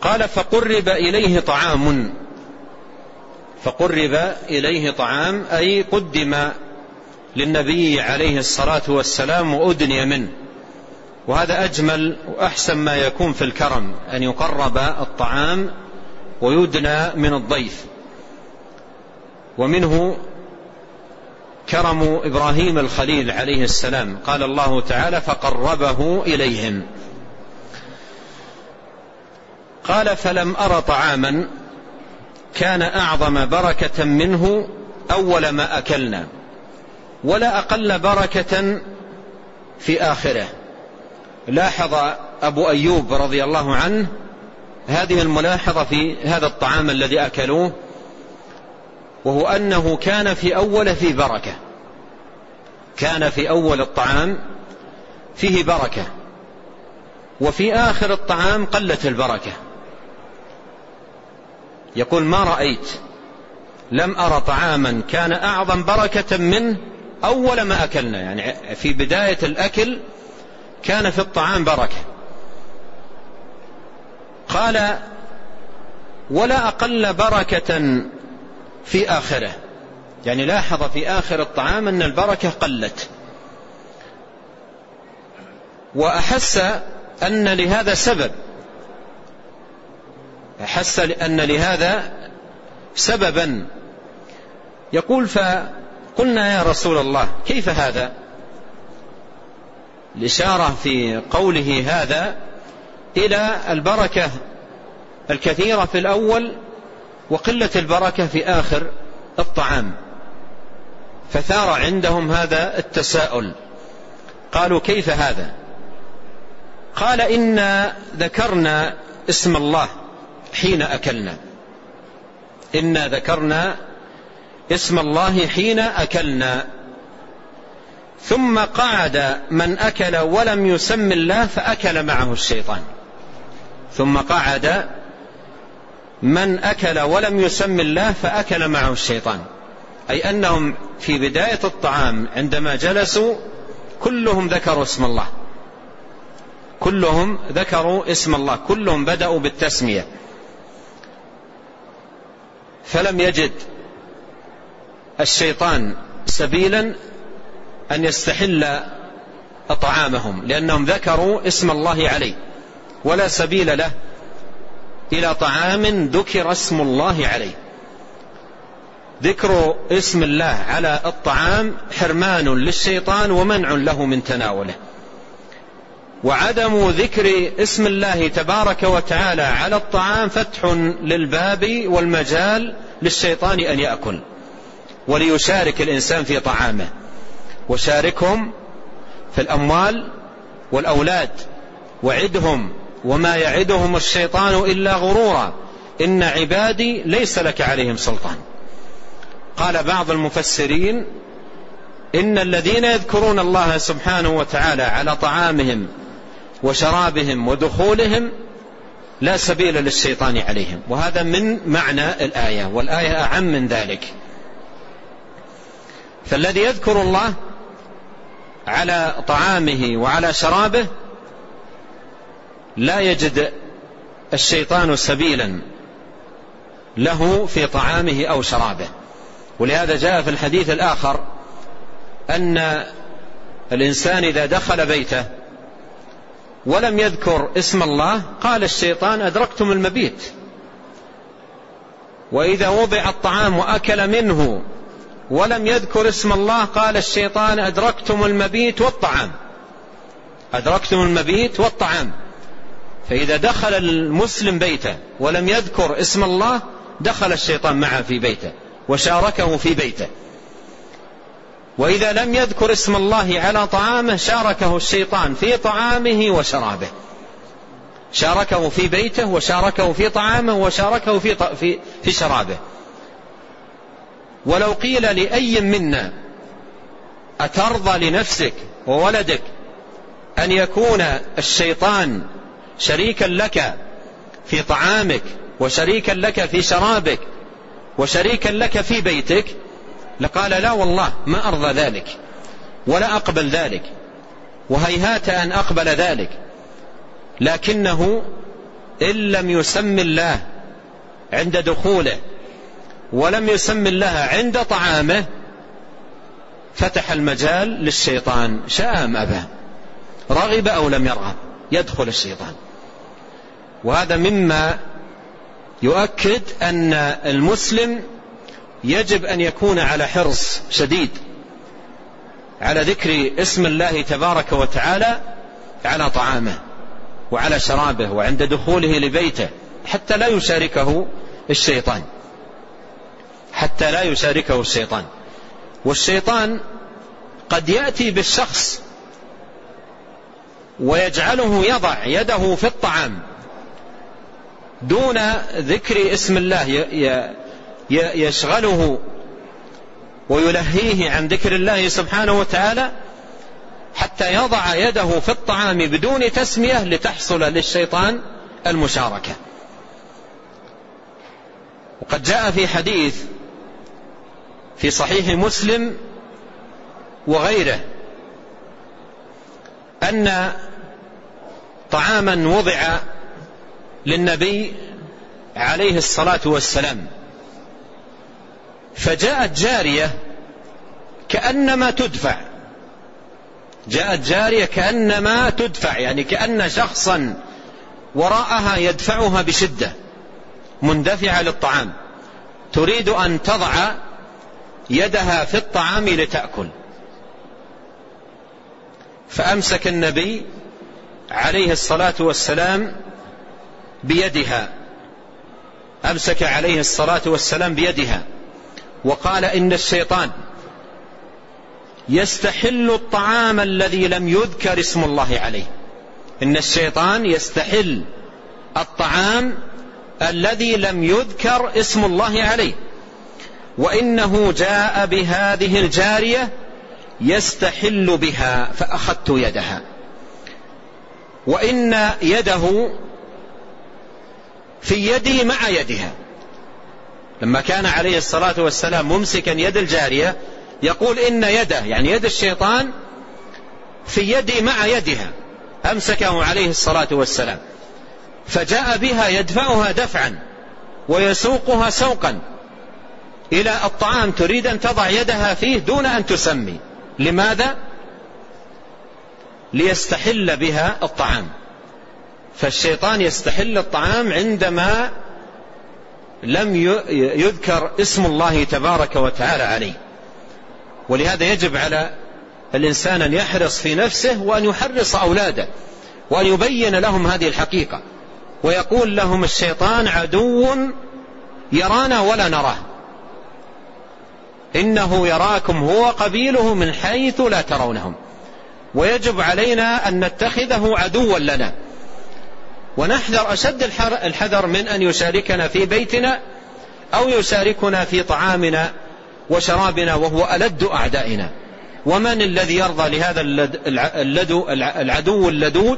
قال فقرب إليه طعام أي قدم للنبي عليه الصلاة والسلام وأدني منه. وهذا أجمل وأحسن ما يكون في الكرم، أن يقرب الطعام ويدنى من الضيف. ومنه كرم إبراهيم الخليل عليه السلام، قال الله تعالى فقربه إليهم. قال فلم أر طعاما كان أعظم بركة منه أول ما أكلنا، ولا أقل بركة في آخره. لاحظ أبو أيوب رضي الله عنه هذه الملاحظة في هذا الطعام الذي أكلوه، وهو أنه كان في أول فيه بركة، كان في أول الطعام فيه بركة، وفي آخر الطعام قلت البركة. يقول ما رأيت، لم أرى طعاما كان أعظم بركة منه أول ما أكلنا، يعني في بداية الأكل كان في الطعام بركة. قال ولا أقل بركة في آخره، يعني لاحظ في آخر الطعام أن البركة قلت، وأحس أن لهذا سبب، أحس أن لهذا سببا. يقول فقلنا يا رسول الله كيف هذا؟ الإشارة في قوله هذا إلى البركة الكثيرة في الأول وقلة البركة في آخر الطعام، فثار عندهم هذا التساؤل. قالوا كيف هذا؟ قال إنا ذكرنا اسم الله حين أكلنا، إنا ذكرنا اسم الله حين أكلنا، ثم قعد من أكل ولم يسم الله فأكل معه الشيطان. ثم قعد من أكل ولم يسم الله فأكل معه الشيطان، أي أنهم في بداية الطعام عندما جلسوا كلهم ذكروا اسم الله، كلهم ذكروا اسم الله، كلهم بدأوا بالتسمية، فلم يجد الشيطان سبيلا أن يستحل طعامهم، لأنهم ذكروا اسم الله عليه، ولا سبيل له إلى طعام ذكر اسم الله عليه. ذكر اسم الله على الطعام حرمان للشيطان ومنع له من تناوله، وعدم ذكر اسم الله تبارك وتعالى على الطعام فتح للباب والمجال للشيطان أن يأكل وليشارك الإنسان في طعامه. وشاركهم في الأموال والأولاد، وعدهم وما يعدهم الشيطان إلا غرورا، إن عبادي ليس لك عليهم سلطان. قال بعض المفسرين إن الذين يذكرون الله سبحانه وتعالى على طعامهم وشرابهم ودخولهم لا سبيل للشيطان عليهم، وهذا من معنى الآية، والآية أعم من ذلك. فالذي يذكر الله على طعامه وعلى شرابه لا يجد الشيطان سبيلا له في طعامه أو شرابه. ولهذا جاء في الحديث الآخر أن الإنسان إذا دخل بيته ولم يذكر اسم الله قال الشيطان أدركتم المبيت، وإذا وضع الطعام وأكل منه ولم يذكر اسم الله قال الشيطان أدركتم المبيت والطعام، أدركتم المبيت والطعام. فإذا دخل المسلم بيته ولم يذكر اسم الله دخل الشيطان معه في بيته وشاركه في بيته، وإذا لم يذكر اسم الله على طعامه شاركه الشيطان في طعامه وشرابه، شاركه في بيته وشاركه في طعامه وشاركه في شرابه. ولو قيل لأي منا أترضى لنفسك وولدك أن يكون الشيطان شريكا لك في طعامك وشريكا لك في شرابك وشريكا لك في بيتك، لقال لا والله ما أرضى ذلك ولا أقبل ذلك، وهيهات أن أقبل ذلك. لكنه إن لم يسم الله عند دخوله ولم يسم الله عند طعامه فتح المجال للشيطان، شاء أم أبى، رغب أو لم يرغب، يدخل الشيطان. وهذا مما يؤكد أن المسلم يجب أن يكون على حرص شديد على ذكر اسم الله تبارك وتعالى على طعامه وعلى شرابه وعند دخوله لبيته، حتى لا يشاركه الشيطان، حتى لا يشاركه الشيطان. والشيطان قد يأتي بالشخص ويجعله يضع يده في الطعام دون ذكر اسم الله، يشغله ويلهيه عن ذكر الله سبحانه وتعالى حتى يضع يده في الطعام بدون تسمية لتحصل للشيطان المشاركة. وقد جاء في حديث في صحيح مسلم وغيره أن طعاما وضع للنبي عليه الصلاة والسلام، فجاءت جارية كأنما تدفع، جاءت جارية كأنما تدفع، يعني كأن شخصا وراءها يدفعها بشدة، مندفعة للطعام، تريد أن تضع يدها في الطعام لتأكل. فأمسك النبي عليه الصلاة والسلام بيدها، أمسك عليه الصلاة والسلام بيدها وقال: إن الشيطان يستحل الطعام الذي لم يذكر اسم الله عليه، إن الشيطان يستحل الطعام الذي لم يذكر اسم الله عليه، وإنه جاء بهذه الجارية يستحل بها فأخذت يدها، وإن يده في يدي مع يدها. لما كان عليه الصلاة والسلام ممسكا يد الجارية يقول إن يده، يعني يد الشيطان، في يدي مع يدها، أمسكه عليه الصلاة والسلام فجاء بها يدفعها دفعا ويسوقها سوقا إلى الطعام، تريد أن تضع يدها فيه دون أن تسمي. لماذا؟ ليستحل بها الطعام. فالشيطان يستحل الطعام عندما لم يذكر اسم الله تبارك وتعالى عليه. ولهذا يجب على الإنسان أن يحرص في نفسه وأن يحرص أولاده وأن يبين لهم هذه الحقيقة، ويقول لهم: الشيطان عدو يرانا ولا نراه، إنه يراكم هو قبيله من حيث لا ترونهم. ويجب علينا أن نتخذه عدوا لنا، ونحذر أشد الحذر من أن يشاركنا في بيتنا أو يشاركنا في طعامنا وشرابنا وهو ألد أعدائنا. ومن الذي يرضى لهذا العدو اللدود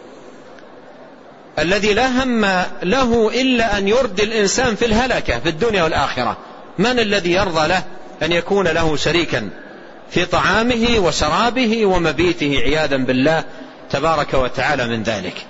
الذي لا هم له إلا أن يردي الإنسان في الهلكة في الدنيا والآخرة؟ من الذي يرضى له أن يكون له شريكا في طعامه وشرابه ومبيته عياذا بالله تبارك وتعالى من ذلك؟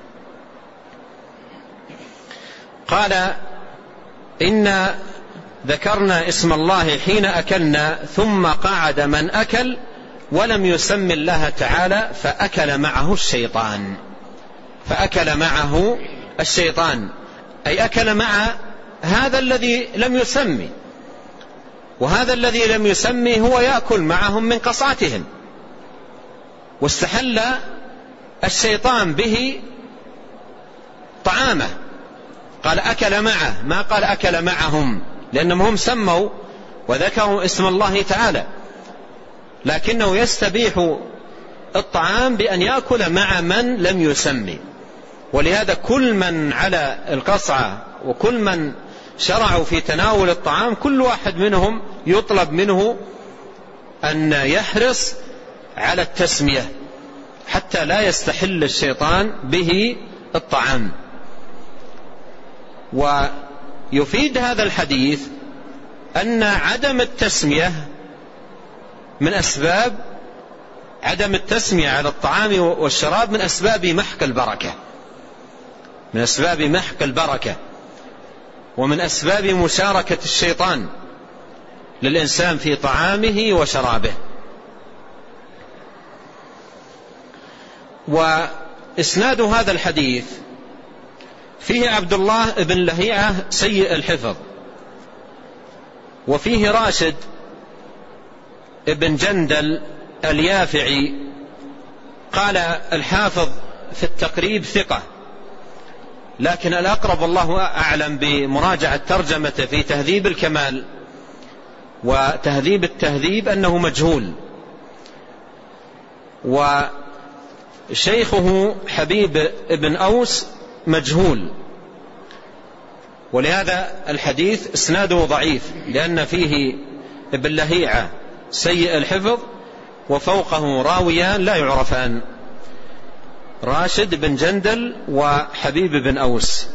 قال: إن ذكرنا اسم الله حين أكلنا ثم قعد من أكل ولم يسم الله تعالى فأكل معه الشيطان. فأكل معه الشيطان أي أكل مع هذا الذي لم يسمي، وهذا الذي لم يسمي هو يأكل معهم من قصعتهم، واستحل الشيطان به طعامه. قال أكل معه، ما قال أكل معهم، لأنهم هم سموا وذكروا اسم الله تعالى، لكنه يستبيح الطعام بأن يأكل مع من لم يسمي. ولهذا كل من على القصعة وكل من شرعوا في تناول الطعام كل واحد منهم يطلب منه أن يحرص على التسمية حتى لا يستحل الشيطان به الطعام. ويفيد هذا الحديث أن عدم التسمية من أسباب عدم التسمية على الطعام والشراب من أسباب محق البركة، من أسباب محق البركة، ومن أسباب مشاركة الشيطان للإنسان في طعامه وشرابه. وإسناد هذا الحديث فيه عبد الله بن لهيعة سيء الحفظ، وفيه راشد بن جندل اليافعي. قال الحافظ في التقريب ثقة، لكن الأقرب والله أعلم بمراجعة ترجمة في تهذيب الكمال وتهذيب التهذيب أنه مجهول، وشيخه حبيب بن أوس مجهول، ولهذا الحديث اسناده ضعيف، لأن فيه ابن لهيعة سيء الحفظ وفوقه راويان لا يعرفان، راشد بن جندل وحبيب بن أوس.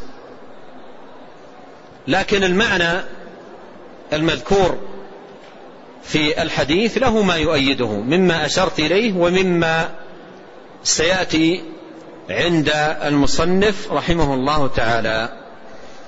لكن المعنى المذكور في الحديث له ما يؤيده مما أشرت إليه ومما سيأتي عند المصنف رحمه الله تعالى.